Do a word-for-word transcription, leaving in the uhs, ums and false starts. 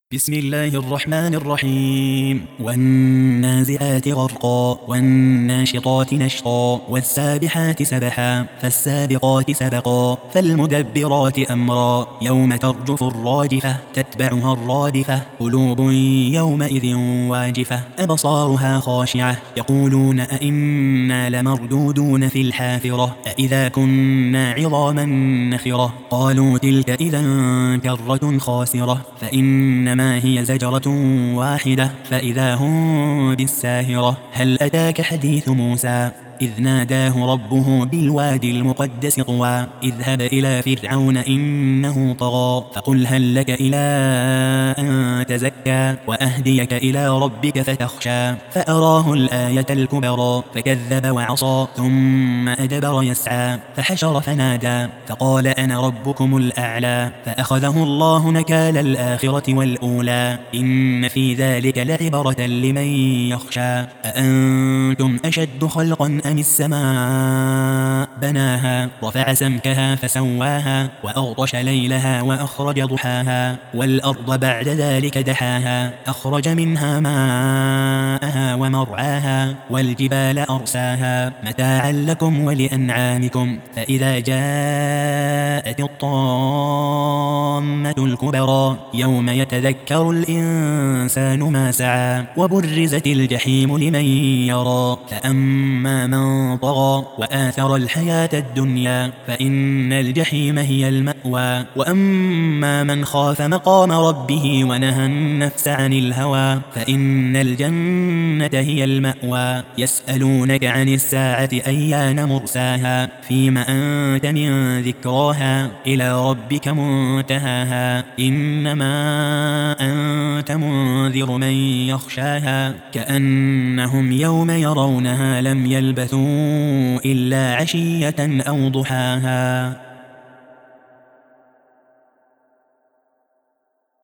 بسم الله الرحمن الرحيم والنازعات غرقا والناشطات نشطا والسابحات سبحا فالسابقات سبقا فالمدبرات أمرا يوم ترجف الراجفة تتبعها الرادفة قلوب يومئذ واجفة أبصارها خاشعة يقولون أئنا لمردودون في الحافرة أئذا كنا عظاما نخرة قالوا تلك إذا كرة خاسرة فإنما ما هي زجرة واحدة فإذا هم بالساهرة هل أتاك حديث موسى إذ ناداه ربه بالوادي المقدس طوى اذهب إلى فرعون إنه طغى فقل هل لك إلى أن تزكى وأهديك إلى ربك فتخشى فأراه الآية الكبرى فكذب وعصى ثم أدبر يسعى فحشر فنادى فقال أنا ربكم الأعلى فأخذه الله نكال الآخرة والأولى إن في ذلك لعبرة لمن يخشى أأنتم أشد خلقا أم السماء بناها رفع سمكها فسواها وأغطش ليلها وأخرج ضحاها والأرض بعد ذلك دحاها أخرج منها ماءها ومرعاها والجبال أرساها متاعا لكم ولأنعامكم فإذا جاءت الطامة الكبرى يوم يتذكر الإنسان ما سعى وبرزت الجحيم لمن يرى فأما من طغى وآثر الحياة الدنيا فإن الجحيم هي المأوى وأما من خاف مقام ربه ونهى النفس عن الهوى فإن الجنة هي المأوى يسألونك عن الساعة أيان مرساها فيما أنت من ذكراها إلى ربك منتهاها إنما أنت منذر من يخشاها كأنهم يوم يرونها لم يلبثوا إلا عشية أو ضحاها.